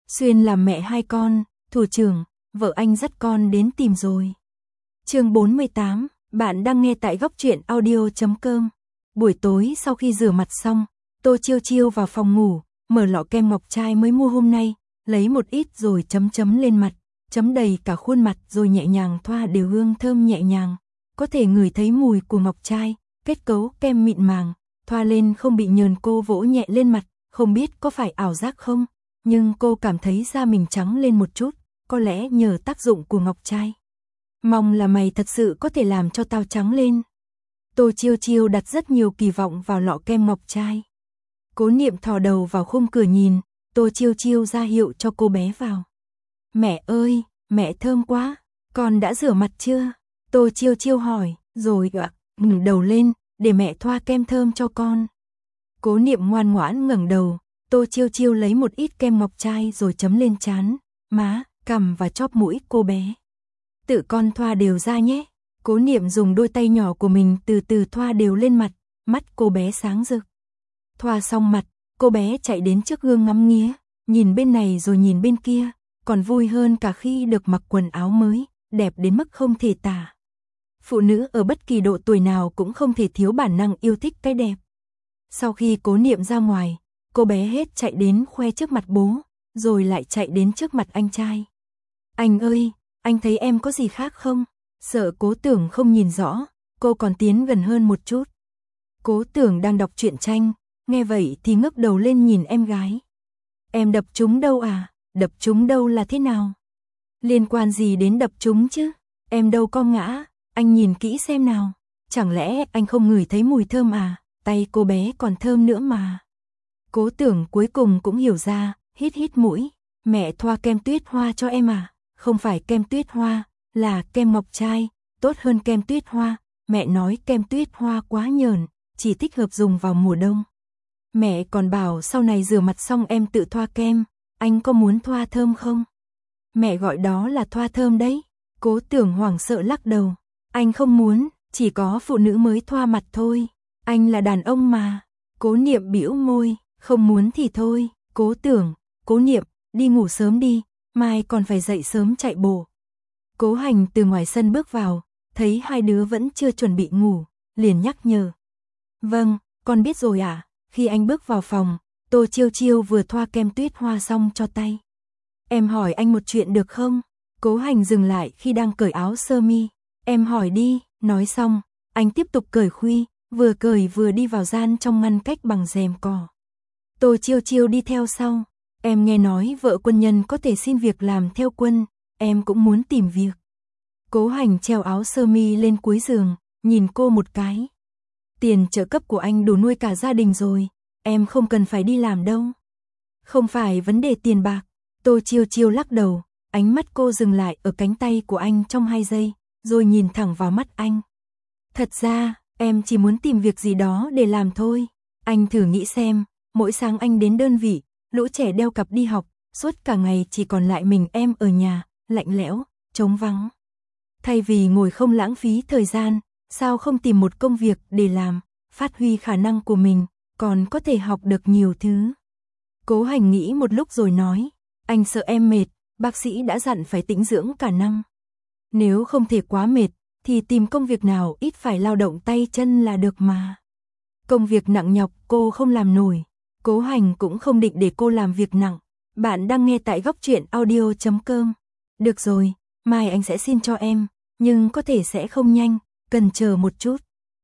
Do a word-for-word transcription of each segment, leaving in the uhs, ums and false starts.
Xuyên làm mẹ hai con, thủ trưởng, vợ anh dắt con đến tìm rồi. Chương bốn mươi tám, bạn đang nghe tại góc truyện audio chấm com. Buổi tối sau khi rửa mặt xong, Tô Chiêu Chiêu vào phòng ngủ, mở lọ kem ngọc trai mới mua hôm nay, lấy một ít rồi chấm chấm lên mặt, chấm đầy cả khuôn mặt rồi nhẹ nhàng thoa đều hương thơm nhẹ nhàng, có thể ngửi thấy mùi của ngọc trai, kết cấu kem mịn màng, thoa lên không bị nhờn. Cô vỗ nhẹ lên mặt, không biết có phải ảo giác không, nhưng cô cảm thấy da mình trắng lên một chút, có lẽ nhờ tác dụng của ngọc trai. Mong là mày thật sự có thể làm cho tao trắng lên. Tô Chiêu Chiêu đặt rất nhiều kỳ vọng vào lọ kem ngọc trai. Cố Niệm thò đầu vào khung cửa nhìn, Tô Chiêu Chiêu ra hiệu cho cô bé vào. Mẹ ơi, mẹ thơm quá, con đã rửa mặt chưa? Tô Chiêu Chiêu hỏi, rồi ạ, ngẩng đầu lên, để mẹ thoa kem thơm cho con. Cố Niệm ngoan ngoãn ngẩng đầu, Tô Chiêu Chiêu lấy một ít kem ngọc trai rồi chấm lên trán, má, cằm và chóp mũi cô bé. Tự con thoa đều ra nhé. Cố Niệm dùng đôi tay nhỏ của mình từ từ thoa đều lên mặt, mắt cô bé sáng rực. Thoa xong mặt, cô bé chạy đến trước gương ngắm nghía, nhìn bên này rồi nhìn bên kia, còn vui hơn cả khi được mặc quần áo mới, đẹp đến mức không thể tả. Phụ nữ ở bất kỳ độ tuổi nào cũng không thể thiếu bản năng yêu thích cái đẹp. Sau khi Cố Niệm ra ngoài, cô bé hết chạy đến khoe trước mặt bố, rồi lại chạy đến trước mặt anh trai. Anh ơi, anh thấy em có gì khác không? Sợ Cố Tưởng không nhìn rõ, cô còn tiến gần hơn một chút. Cố Tưởng đang đọc truyện tranh, nghe vậy thì ngước đầu lên nhìn em gái. Em đập chúng đâu à? Đập chúng đâu là thế nào? Liên quan gì đến đập chúng chứ? Em đâu có ngã, anh nhìn kỹ xem nào. Chẳng lẽ anh không ngửi thấy mùi thơm à? Tay cô bé còn thơm nữa mà. Cố Tưởng cuối cùng cũng hiểu ra, hít hít mũi. Mẹ thoa kem tuyết hoa cho em à? Không phải kem tuyết hoa, là kem ngọc trai, tốt hơn kem tuyết hoa. Mẹ nói kem tuyết hoa quá nhờn, chỉ thích hợp dùng vào mùa đông. Mẹ còn bảo sau này rửa mặt xong em tự thoa kem, anh có muốn thoa thơm không? Mẹ gọi đó là thoa thơm đấy. Cố Tưởng hoảng sợ lắc đầu. Anh không muốn, chỉ có phụ nữ mới thoa mặt thôi. Anh là đàn ông mà. Cố Niệm bĩu môi, không muốn thì thôi. Cố Tưởng, Cố Niệm, đi ngủ sớm đi, mai còn phải dậy sớm chạy bộ. Cố Hành từ ngoài sân bước vào, thấy hai đứa vẫn chưa chuẩn bị ngủ, liền nhắc nhở. Vâng, con biết rồi ạ. À? Khi anh bước vào phòng, Tô Chiêu Chiêu vừa thoa kem tuyết hoa xong cho tay. Em hỏi anh một chuyện được không? Cố Hành dừng lại khi đang cởi áo sơ mi. Em hỏi đi, nói xong, anh tiếp tục cởi khuy, vừa cởi vừa đi vào gian trong ngăn cách bằng rèm cỏ. Tô Chiêu Chiêu đi theo sau. Em nghe nói vợ quân nhân có thể xin việc làm theo quân, em cũng muốn tìm việc. Cố Hành treo áo sơ mi lên cuối giường, nhìn cô một cái. Tiền trợ cấp của anh đủ nuôi cả gia đình rồi, em không cần phải đi làm đâu. Không phải vấn đề tiền bạc. Tô Chiêu Chiêu lắc đầu, ánh mắt cô dừng lại ở cánh tay của anh trong hai giây, rồi nhìn thẳng vào mắt anh. Thật ra, em chỉ muốn tìm việc gì đó để làm thôi. Anh thử nghĩ xem, mỗi sáng anh đến đơn vị, lũ trẻ đeo cặp đi học, suốt cả ngày chỉ còn lại mình em ở nhà, lạnh lẽo, trống vắng. Thay vì ngồi không lãng phí thời gian, sao không tìm một công việc để làm, phát huy khả năng của mình, còn có thể học được nhiều thứ. Cố Hành nghĩ một lúc rồi nói, anh sợ em mệt, bác sĩ đã dặn phải tĩnh dưỡng cả năm. Nếu không thể quá mệt, thì tìm công việc nào ít phải lao động tay chân là được mà. Công việc nặng nhọc cô không làm nổi. Cố Hành cũng không định để cô làm việc nặng. Bạn đang nghe tại góc truyện audio chấm com. Được rồi, mai anh sẽ xin cho em, nhưng có thể sẽ không nhanh, cần chờ một chút.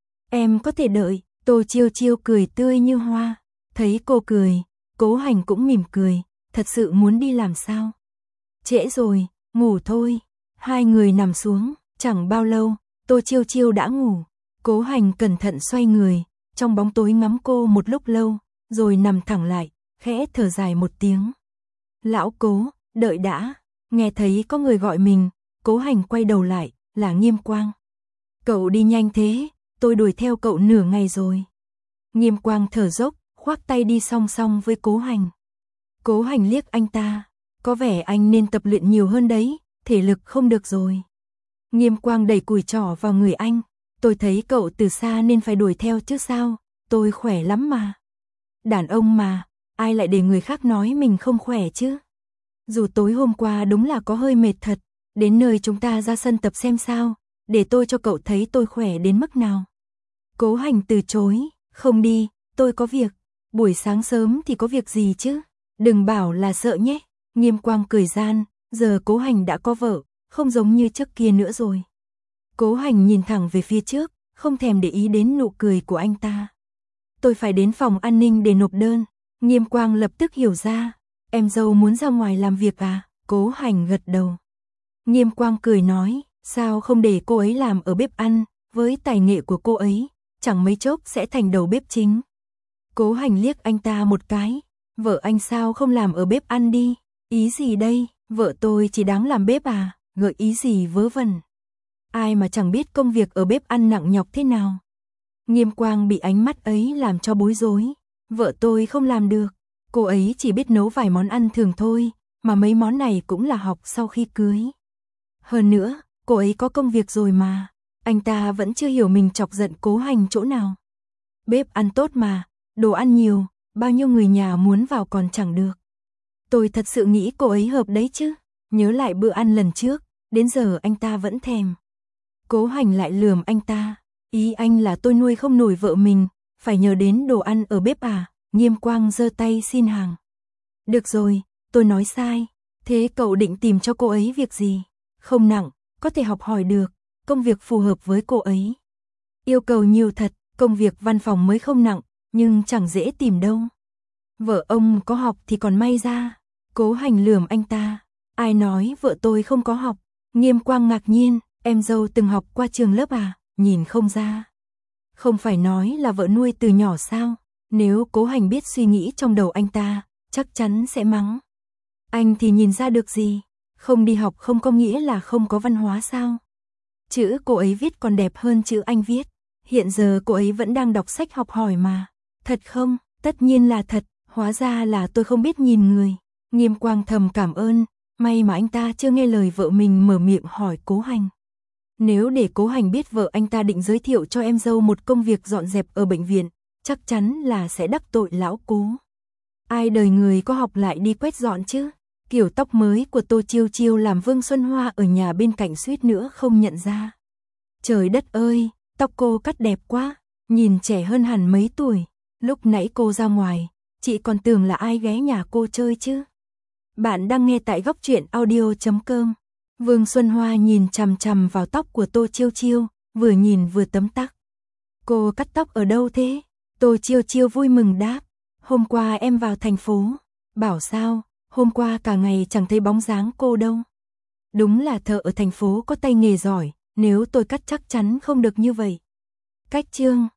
Em có thể đợi. Tô Chiêu Chiêu cười tươi như hoa. Thấy cô cười, Cố Hành cũng mỉm cười. Thật sự muốn đi làm sao? Trễ rồi, ngủ thôi. Hai người nằm xuống, chẳng bao lâu, Tô Chiêu Chiêu đã ngủ. Cố Hành cẩn thận xoay người, trong bóng tối ngắm cô một lúc lâu, rồi nằm thẳng lại, khẽ thở dài một tiếng. Lão Cố, đợi đã. Nghe thấy có người gọi mình, Cố Hành quay đầu lại, là Nghiêm Quang. Cậu đi nhanh thế, tôi đuổi theo cậu nửa ngày rồi. Nghiêm Quang thở dốc, khoác tay đi song song với Cố Hành. Cố Hành liếc anh ta, có vẻ anh nên tập luyện nhiều hơn đấy, thể lực không được rồi. Nghiêm Quang đẩy cùi trỏ vào người anh, tôi thấy cậu từ xa nên phải đuổi theo chứ sao, tôi khỏe lắm mà. Đàn ông mà, ai lại để người khác nói mình không khỏe chứ? Dù tối hôm qua đúng là có hơi mệt thật, đến nơi chúng ta ra sân tập xem sao, để tôi cho cậu thấy tôi khỏe đến mức nào. Cố Hành từ chối, không đi, tôi có việc. Buổi sáng sớm thì có việc gì chứ, đừng bảo là sợ nhé. Nghiêm Quang cười gian, giờ Cố Hành đã có vợ, không giống như trước kia nữa rồi. Cố Hành nhìn thẳng về phía trước, không thèm để ý đến nụ cười của anh ta. Tôi phải đến phòng an ninh để nộp đơn. Nghiêm Quang lập tức hiểu ra, em dâu muốn ra ngoài làm việc à? Cố Hành gật đầu. Nghiêm Quang cười nói, sao không để cô ấy làm ở bếp ăn, với tài nghệ của cô ấy, chẳng mấy chốc sẽ thành đầu bếp chính. Cố Hành liếc anh ta một cái, vợ anh sao không làm ở bếp ăn đi? Ý gì đây, vợ tôi chỉ đáng làm bếp à? Gợi ý gì vớ vẩn. Ai mà chẳng biết công việc ở bếp ăn nặng nhọc thế nào. Nghiêm Quang bị ánh mắt ấy làm cho bối rối. Vợ tôi không làm được, cô ấy chỉ biết nấu vài món ăn thường thôi, mà mấy món này cũng là học sau khi cưới. Hơn nữa, cô ấy có công việc rồi mà. Anh ta vẫn chưa hiểu mình chọc giận Cố Hành chỗ nào. Bếp ăn tốt mà, đồ ăn nhiều, bao nhiêu người nhà muốn vào còn chẳng được. Tôi thật sự nghĩ cô ấy hợp đấy chứ. Nhớ lại bữa ăn lần trước, đến giờ anh ta vẫn thèm. Cố Hành lại lườm anh ta, ý anh là tôi nuôi không nổi vợ mình, phải nhờ đến đồ ăn ở bếp à? Nghiêm Quang giơ tay xin hàng. Được rồi, tôi nói sai. Thế cậu định tìm cho cô ấy việc gì? Không nặng, có thể học hỏi được, công việc phù hợp với cô ấy. Yêu cầu nhiều thật, công việc văn phòng mới không nặng, nhưng chẳng dễ tìm đâu. Vợ ông có học thì còn may ra. Cố Hành lườm anh ta. Ai nói vợ tôi không có học? Nghiêm Quang ngạc nhiên, em dâu từng học qua trường lớp à? Nhìn không ra. Không phải nói là vợ nuôi từ nhỏ sao? Nếu Cố Hành biết suy nghĩ trong đầu anh ta, chắc chắn sẽ mắng. Anh thì nhìn ra được gì? Không đi học không có nghĩa là không có văn hóa sao? Chữ cô ấy viết còn đẹp hơn chữ anh viết. Hiện giờ cô ấy vẫn đang đọc sách học hỏi mà. Thật không? Tất nhiên là thật, hóa ra là tôi không biết nhìn người. Nghiêm Quang thầm cảm ơn, may mà anh ta chưa nghe lời vợ mình mở miệng hỏi Cố Hành. Nếu để Cố Hành biết vợ anh ta định giới thiệu cho em dâu một công việc dọn dẹp ở bệnh viện, chắc chắn là sẽ đắc tội lão Cố. Ai đời người có học lại đi quét dọn chứ? Kiểu tóc mới của Tô Chiêu Chiêu làm Vương Xuân Hoa ở nhà bên cạnh suýt nữa không nhận ra. Trời đất ơi, tóc cô cắt đẹp quá, nhìn trẻ hơn hẳn mấy tuổi. Lúc nãy cô ra ngoài, chị còn tưởng là ai ghé nhà cô chơi chứ. Bạn đang nghe tại góc truyện audio chấm com. Vương Xuân Hoa nhìn chằm chằm vào tóc của Tô Chiêu Chiêu, vừa nhìn vừa tấm tắc. Cô cắt tóc ở đâu thế? Tô Chiêu Chiêu vui mừng đáp. Hôm qua em vào thành phố. Bảo sao, hôm qua cả ngày chẳng thấy bóng dáng cô đâu. Đúng là thợ ở thành phố có tay nghề giỏi, nếu tôi cắt chắc chắn không được như vậy. Cách chương